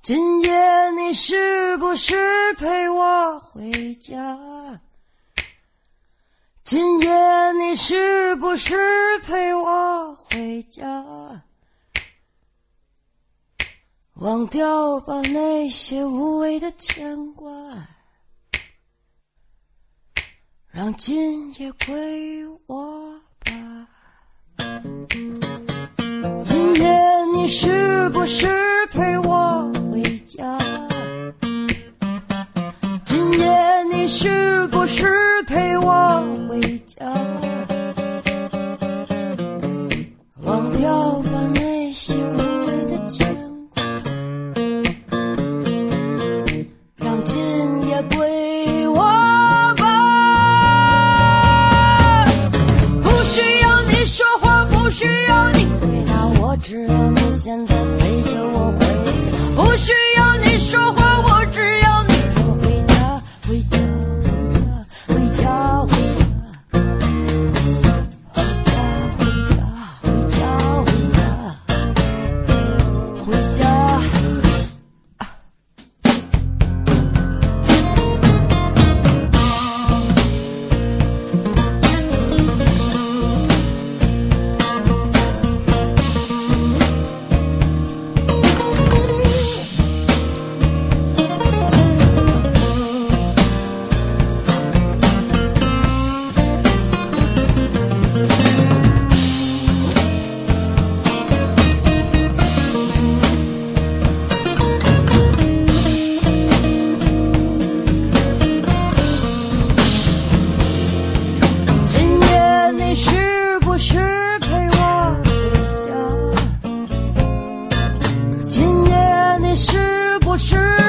今夜你是不是陪我回家？今夜你是不是陪我回家？忘掉吧那些无谓的牵挂，让今夜归我吧。今夜你是不是陪我回家？今夜你是不是陪我回家？忘掉吧那些无谓的牵挂，让今夜归我吧。不需要你说话，不需要你回答，我只要你现在陪着我回家。不需要你说话，我只要你陪我回家，回家，回家，回家，回家。是不是